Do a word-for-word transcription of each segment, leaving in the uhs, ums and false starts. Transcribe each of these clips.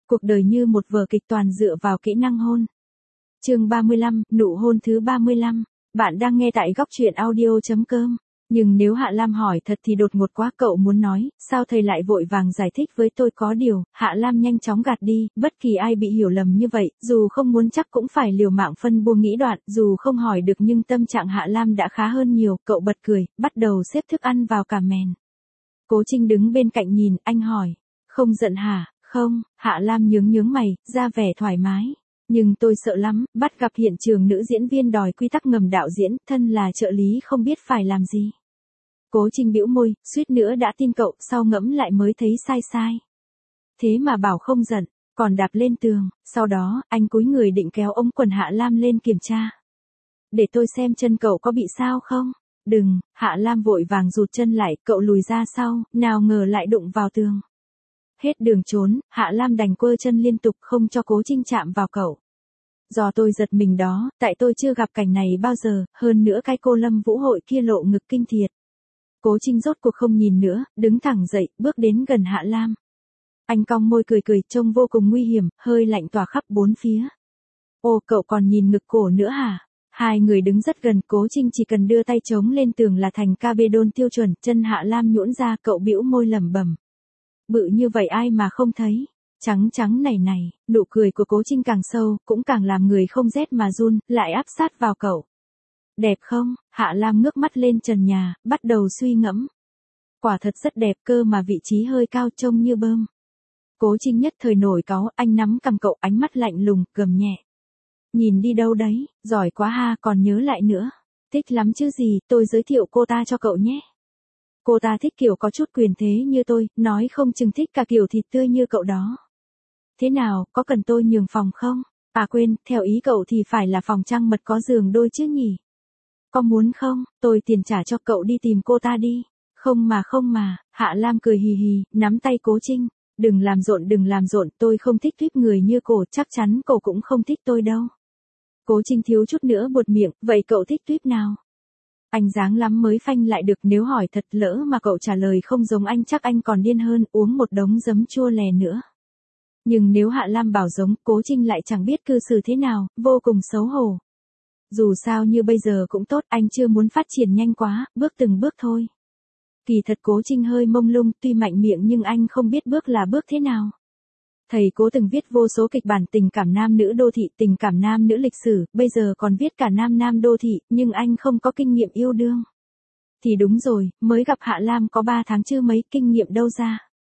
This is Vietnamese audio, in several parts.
Cuộc đời như một vở kịch toàn dựa vào kỹ năng hôn. Chương ba mươi lăm, nụ hôn thứ ba mươi lăm. Bạn đang nghe tại góc truyện audio chấm com. Nhưng nếu Hạ Lam hỏi thật thì đột ngột quá, cậu muốn nói, sao thầy lại vội vàng giải thích với tôi có điều, Hạ Lam nhanh chóng gạt đi, bất kỳ ai bị hiểu lầm như vậy, dù không muốn chắc cũng phải liều mạng phân bua nghĩ đoạn, dù không hỏi được nhưng tâm trạng Hạ Lam đã khá hơn nhiều, cậu bật cười, bắt đầu xếp thức ăn vào cả mền. Cố Trinh đứng bên cạnh nhìn, anh hỏi, không giận hả? Không, Hạ Lam nhướng nhướng mày, ra vẻ thoải mái. Nhưng tôi sợ lắm, bắt gặp hiện trường nữ diễn viên đòi quy tắc ngầm đạo diễn, thân là trợ lý không biết phải làm gì. Cố Trinh bĩu môi, suýt nữa đã tin cậu, sau ngẫm lại mới thấy sai sai. Thế mà bảo không giận, còn đạp lên tường, sau đó, anh cúi người định kéo ống quần Hạ Lam lên kiểm tra. Để tôi xem chân cậu có bị sao không? Đừng, Hạ Lam vội vàng rụt chân lại, cậu lùi ra sau, nào ngờ lại đụng vào tường. Hết đường trốn, Hạ Lam đành quơ chân liên tục không cho Cố Trinh chạm vào cậu. Do tôi giật mình đó, tại tôi chưa gặp cảnh này bao giờ, hơn nữa cái cô Lâm Vũ Hội kia lộ ngực kinh thiệt. Cố Trinh rốt cuộc không nhìn nữa, đứng thẳng dậy, bước đến gần Hạ Lam. Anh cong môi cười cười, trông vô cùng nguy hiểm, hơi lạnh tỏa khắp bốn phía. Ô, cậu còn nhìn ngực cổ nữa hả? Hai người đứng rất gần, Cố Trinh chỉ cần đưa tay chống lên tường là thành cabedon tiêu chuẩn, chân Hạ Lam nhũn ra, cậu bĩu môi lẩm bẩm. Bự như vậy ai mà không thấy, trắng trắng này này, nụ cười của Cố Trinh càng sâu, cũng càng làm người không rét mà run, lại áp sát vào cậu. Đẹp không? Hạ Lam ngước mắt lên trần nhà, bắt đầu suy ngẫm. Quả thật rất đẹp, cơ mà vị trí hơi cao trông như bơm. Cố Trinh nhất thời nổi cáu, anh nắm cầm cậu, ánh mắt lạnh lùng, gầm nhẹ. Nhìn đi đâu đấy, giỏi quá ha, còn nhớ lại nữa. Thích lắm chứ gì, tôi giới thiệu cô ta cho cậu nhé. Cô ta thích kiểu có chút quyền thế như tôi, nói không chừng thích cả kiểu thịt tươi như cậu đó. Thế nào, có cần tôi nhường phòng không? À quên, theo ý cậu thì phải là phòng trăng mật có giường đôi chứ nhỉ? Có muốn không, tôi tiền trả cho cậu đi tìm cô ta đi. Không mà không mà, Hạ Lam cười hì hì, nắm tay Cố Trinh. Đừng làm rộn đừng làm rộn, tôi không thích tuyếp người như cổ, chắc chắn cậu cũng không thích tôi đâu. Cố Trinh thiếu chút nữa buột miệng, vậy cậu thích tuyếp nào? Anh dáng lắm mới phanh lại được, nếu hỏi thật lỡ mà cậu trả lời không giống anh chắc anh còn điên hơn, uống một đống giấm chua lè nữa. Nhưng nếu Hạ Lam bảo giống, Cố Trinh lại chẳng biết cư xử thế nào, vô cùng xấu hổ. Dù sao như bây giờ cũng tốt, anh chưa muốn phát triển nhanh quá, bước từng bước thôi. Kỳ thật Cố Trinh hơi mông lung, tuy mạnh miệng nhưng anh không biết bước là bước thế nào. Thầy Cố từng viết vô số kịch bản tình cảm nam nữ đô thị, tình cảm nam nữ lịch sử, bây giờ còn viết cả nam nam đô thị, nhưng anh không có kinh nghiệm yêu đương. Thì đúng rồi, mới gặp Hạ Lam có ba tháng chưa mấy, kinh nghiệm đâu ra.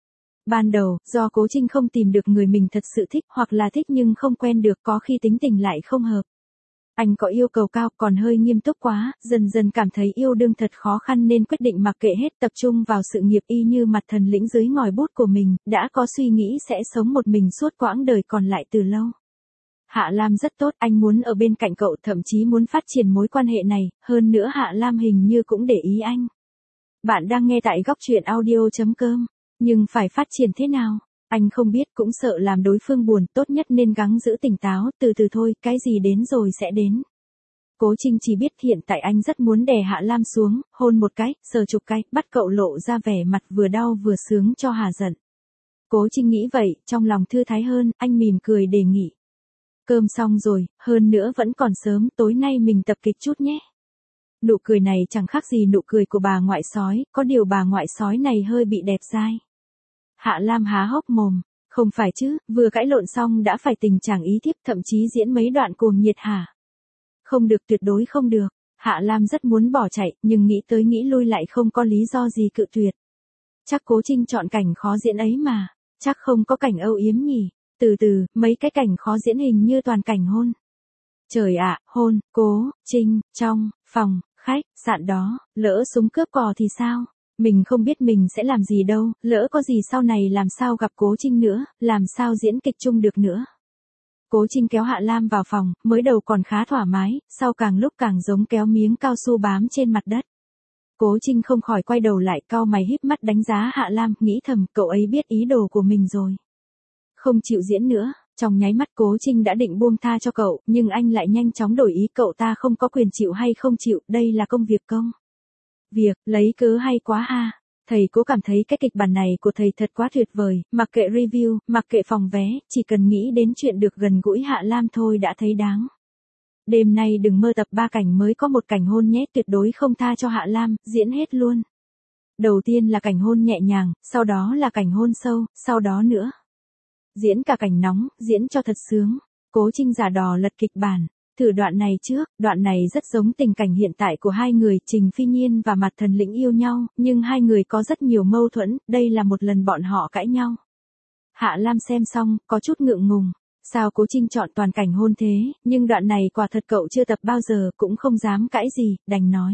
Ban đầu, do Cố Trinh không tìm được người mình thật sự thích, hoặc là thích nhưng không quen được, có khi tính tình lại không hợp. Anh có yêu cầu cao, còn hơi nghiêm túc quá, dần dần cảm thấy yêu đương thật khó khăn nên quyết định mặc kệ hết, tập trung vào sự nghiệp y như mặt thần lĩnh dưới ngòi bút của mình, đã có suy nghĩ sẽ sống một mình suốt quãng đời còn lại từ lâu. Hạ Lam rất tốt, anh muốn ở bên cạnh cậu, thậm chí muốn phát triển mối quan hệ này, hơn nữa Hạ Lam hình như cũng để ý anh. Bạn đang nghe tại góc truyện audio chấm com, nhưng phải phát triển thế nào? Anh không biết, cũng sợ làm đối phương buồn, tốt nhất nên gắng giữ tỉnh táo, từ từ thôi, cái gì đến rồi sẽ đến. Cố Trinh chỉ biết hiện tại anh rất muốn đè Hạ Lam xuống, hôn một cái, sờ chục cái, bắt cậu lộ ra vẻ mặt vừa đau vừa sướng cho hà giận. Cố Trinh nghĩ vậy, trong lòng thư thái hơn, anh mỉm cười đề nghị. Cơm xong rồi, hơn nữa vẫn còn sớm, tối nay mình tập kịch chút nhé. Nụ cười này chẳng khác gì nụ cười của bà ngoại sói, có điều bà ngoại sói này hơi bị đẹp dai. Hạ Lam há hốc mồm, không phải chứ, vừa cãi lộn xong đã phải tình chàng ý thiếp, thậm chí diễn mấy đoạn cuồng nhiệt hả? Không được, tuyệt đối không được. Hạ Lam rất muốn bỏ chạy, nhưng nghĩ tới nghĩ lui lại không có lý do gì cự tuyệt. Chắc Cố Trinh chọn cảnh khó diễn ấy mà, chắc không có cảnh âu yếm nhỉ. Từ từ, mấy cái cảnh khó diễn hình như toàn cảnh hôn. Trời ạ, hôn, Cố Trinh, trong phòng khách sạn đó, lỡ súng cướp cò thì sao? Mình không biết mình sẽ làm gì đâu, lỡ có gì sau này làm sao gặp Cố Trinh nữa, làm sao diễn kịch chung được nữa. Cố Trinh kéo Hạ Lam vào phòng, mới đầu còn khá thoải mái, sau càng lúc càng giống kéo miếng cao su bám trên mặt đất. Cố Trinh không khỏi quay đầu lại, cau mày híp mắt đánh giá Hạ Lam, nghĩ thầm, cậu ấy biết ý đồ của mình rồi. Không chịu diễn nữa, trong nháy mắt Cố Trinh đã định buông tha cho cậu, nhưng anh lại nhanh chóng đổi ý, cậu ta không có quyền chịu hay không chịu, đây là công việc công. Việc, lấy cớ hay quá ha. Thầy Cố cảm thấy cái kịch bản này của thầy thật quá tuyệt vời, mặc kệ review, mặc kệ phòng vé, chỉ cần nghĩ đến chuyện được gần gũi Hạ Lam thôi đã thấy đáng. Đêm nay đừng mơ tập ba cảnh mới có một cảnh hôn nhé, tuyệt đối không tha cho Hạ Lam, diễn hết luôn. Đầu tiên là cảnh hôn nhẹ nhàng, sau đó là cảnh hôn sâu, sau đó nữa. Diễn cả cảnh nóng, diễn cho thật sướng. Cố Trinh giả đò lật kịch bản. Thử đoạn này trước, đoạn này rất giống tình cảnh hiện tại của hai người, Trình Phi Nhiên và Mạt Thần Lĩnh yêu nhau, nhưng hai người có rất nhiều mâu thuẫn, đây là một lần bọn họ cãi nhau. Hạ Lam xem xong, có chút ngượng ngùng. Sao Cố Trinh chọn toàn cảnh hôn thế, nhưng đoạn này quả thật cậu chưa tập bao giờ, cũng không dám cãi gì, đành nói.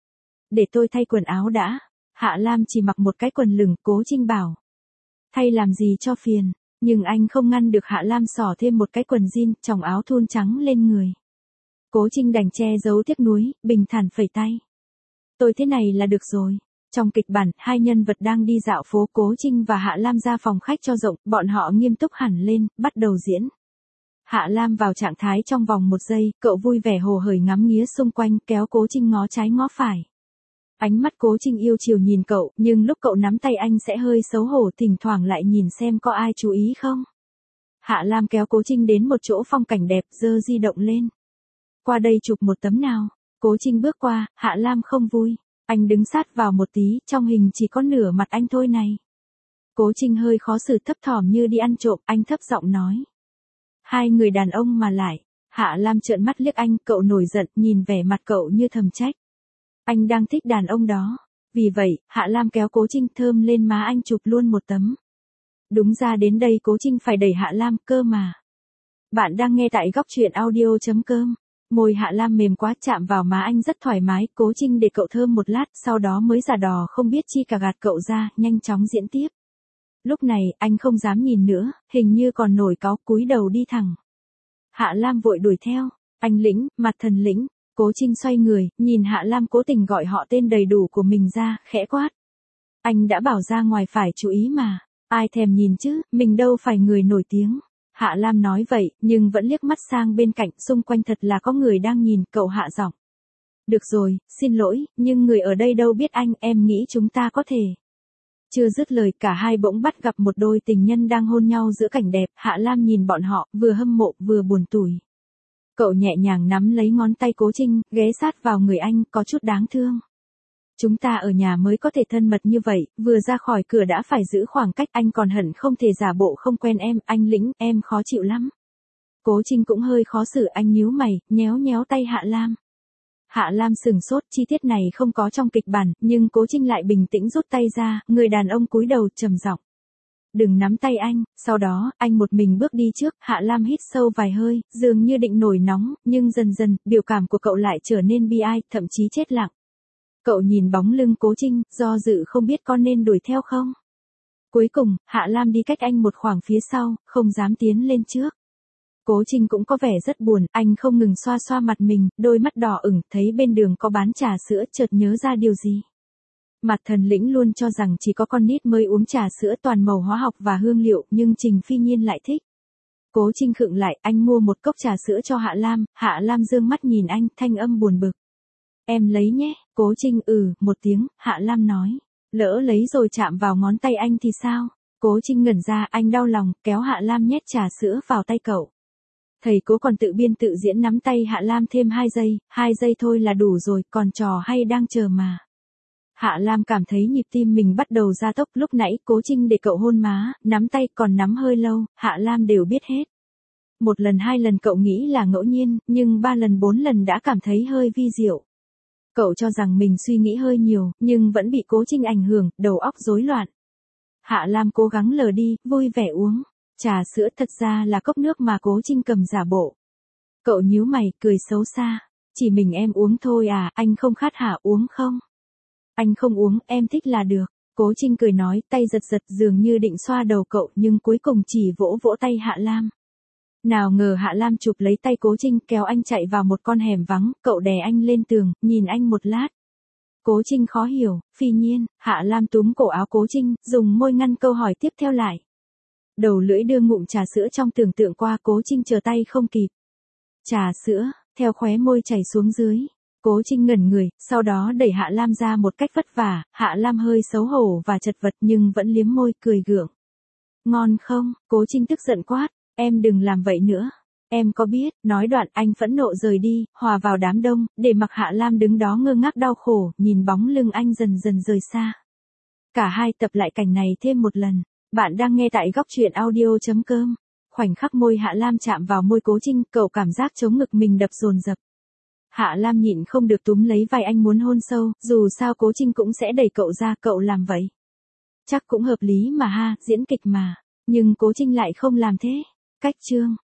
Để tôi thay quần áo đã. Hạ Lam chỉ mặc một cái quần lửng, Cố Trinh bảo. Thay làm gì cho phiền, nhưng anh không ngăn được Hạ Lam xỏ thêm một cái quần jean, tròng áo thun trắng lên người. Cố Trinh đành che giấu tiếc nuối, bình thản phẩy tay. Tôi thế này là được rồi. Trong kịch bản, hai nhân vật đang đi dạo phố, Cố Trinh và Hạ Lam ra phòng khách cho rộng, bọn họ nghiêm túc hẳn lên, bắt đầu diễn. Hạ Lam vào trạng thái trong vòng một giây, cậu vui vẻ hồ hởi ngắm nghía xung quanh, kéo Cố Trinh ngó trái ngó phải. Ánh mắt Cố Trinh yêu chiều nhìn cậu, nhưng lúc cậu nắm tay anh sẽ hơi xấu hổ, thỉnh thoảng lại nhìn xem có ai chú ý không. Hạ Lam kéo Cố Trinh đến một chỗ phong cảnh đẹp, giơ di động lên. Qua đây chụp một tấm nào. Cố Trinh bước qua, Hạ Lam không vui. Anh đứng sát vào một tí, trong hình chỉ có nửa mặt anh thôi này. Cố Trinh hơi khó xử, thấp thỏm như đi ăn trộm, anh thấp giọng nói. Hai người đàn ông mà lại. Hạ Lam trợn mắt liếc anh, cậu nổi giận, nhìn vẻ mặt cậu như thầm trách. Anh đang thích đàn ông đó. Vì vậy, Hạ Lam kéo Cố Trinh thơm lên má anh chụp luôn một tấm. Đúng ra đến đây Cố Trinh phải đẩy Hạ Lam cơ mà. Bạn đang nghe tại góc truyện audio chấm com. Môi Hạ Lam mềm quá, chạm vào má anh rất thoải mái, Cố Trinh để cậu thơm một lát, sau đó mới giả đò không biết chi cả gạt cậu ra, nhanh chóng diễn tiếp. Lúc này, anh không dám nhìn nữa, hình như còn nổi cáu, cúi đầu đi thẳng. Hạ Lam vội đuổi theo. Anh Lĩnh, Mạt Thần Lĩnh. Cố Trinh xoay người, nhìn Hạ Lam cố tình gọi họ tên đầy đủ của mình ra, khẽ quát. Anh đã bảo ra ngoài phải chú ý mà. Ai thèm nhìn chứ, mình đâu phải người nổi tiếng. Hạ Lam nói vậy, nhưng vẫn liếc mắt sang bên cạnh, xung quanh thật là có người đang nhìn, cậu hạ giọng. Được rồi, xin lỗi, nhưng người ở đây đâu biết anh, em nghĩ chúng ta có thể. Chưa dứt lời, cả hai bỗng bắt gặp một đôi tình nhân đang hôn nhau giữa cảnh đẹp, Hạ Lam nhìn bọn họ, vừa hâm mộ, vừa buồn tủi. Cậu nhẹ nhàng nắm lấy ngón tay Cố Trinh, ghé sát vào người anh, có chút đáng thương. Chúng ta ở nhà mới có thể thân mật như vậy, vừa ra khỏi cửa đã phải giữ khoảng cách, anh còn hận không thể giả bộ không quen em, anh Lĩnh, em khó chịu lắm. Cố Trinh cũng hơi khó xử, anh nhíu mày, nhéo nhéo tay Hạ Lam. Hạ Lam sừng sốt, chi tiết này không có trong kịch bản, nhưng Cố Trinh lại bình tĩnh rút tay ra, người đàn ông cúi đầu trầm giọng. Đừng nắm tay anh, sau đó, anh một mình bước đi trước, Hạ Lam hít sâu vài hơi, dường như định nổi nóng, nhưng dần dần, biểu cảm của cậu lại trở nên bi ai, thậm chí chết lặng. Cậu nhìn bóng lưng Cố Trinh, do dự không biết có nên đuổi theo không. Cuối cùng, Hạ Lam đi cách anh một khoảng phía sau, không dám tiến lên trước. Cố Trinh cũng có vẻ rất buồn, anh không ngừng xoa xoa mặt mình, đôi mắt đỏ ửng, thấy bên đường có bán trà sữa, chợt nhớ ra điều gì. Mạt Thần Lĩnh luôn cho rằng chỉ có con nít mới uống trà sữa toàn màu hóa học và hương liệu, nhưng Trình Phi Nhiên lại thích. Cố Trinh khựng lại, anh mua một cốc trà sữa cho Hạ Lam, Hạ Lam dương mắt nhìn anh, thanh âm buồn bực. Em lấy nhé, Cố Trinh ừ, một tiếng, Hạ Lam nói. Lỡ lấy rồi chạm vào ngón tay anh thì sao? Cố Trinh ngẩn ra, anh đau lòng, kéo Hạ Lam nhét trà sữa vào tay cậu. Thầy Cố còn tự biên tự diễn nắm tay Hạ Lam thêm hai giây, hai giây thôi là đủ rồi, còn trò hay đang chờ mà. Hạ Lam cảm thấy nhịp tim mình bắt đầu gia tốc, lúc nãy Cố Trinh để cậu hôn má, nắm tay còn nắm hơi lâu, Hạ Lam đều biết hết. Một lần hai lần cậu nghĩ là ngẫu nhiên, nhưng ba lần bốn lần đã cảm thấy hơi vi diệu. Cậu cho rằng mình suy nghĩ hơi nhiều, nhưng vẫn bị Cố Trinh ảnh hưởng, đầu óc rối loạn. Hạ Lam cố gắng lờ đi, vui vẻ uống. Trà sữa thật ra là cốc nước mà Cố Trinh cầm giả bộ. Cậu nhíu mày, cười xấu xa. Chỉ mình em uống thôi à, anh không khát hả, uống không? Anh không uống, em thích là được. Cố Trinh cười nói, tay giật giật dường như định xoa đầu cậu, nhưng cuối cùng chỉ vỗ vỗ tay Hạ Lam. Nào ngờ Hạ Lam chụp lấy tay Cố Trinh, kéo anh chạy vào một con hẻm vắng, cậu đè anh lên tường, nhìn anh một lát. Cố Trinh khó hiểu, Phi Nhiên, Hạ Lam túm cổ áo Cố Trinh, dùng môi ngăn câu hỏi tiếp theo lại. Đầu lưỡi đưa ngụm trà sữa trong tưởng tượng qua, Cố Trinh chờ tay không kịp. Trà sữa, theo khóe môi chảy xuống dưới. Cố Trinh ngẩn người, sau đó đẩy Hạ Lam ra một cách vất vả, Hạ Lam hơi xấu hổ và chật vật nhưng vẫn liếm môi, cười gượng. Ngon không? Cố Trinh tức giận quát, em đừng làm vậy nữa. Em có biết, nói đoạn anh phẫn nộ rời đi, hòa vào đám đông, để mặc Hạ Lam đứng đó ngơ ngác đau khổ, nhìn bóng lưng anh dần dần rời xa. Cả hai tập lại cảnh này thêm một lần. Bạn đang nghe tại góc truyện audio.com. Khoảnh khắc môi Hạ Lam chạm vào môi Cố Trinh, cậu cảm giác chống ngực mình đập dồn dập. Hạ Lam nhịn không được túm lấy vai anh muốn hôn sâu, dù sao Cố Trinh cũng sẽ đẩy cậu ra, cậu làm vậy. Chắc cũng hợp lý mà ha, diễn kịch mà. Nhưng Cố Trinh lại không làm thế. Cách chương.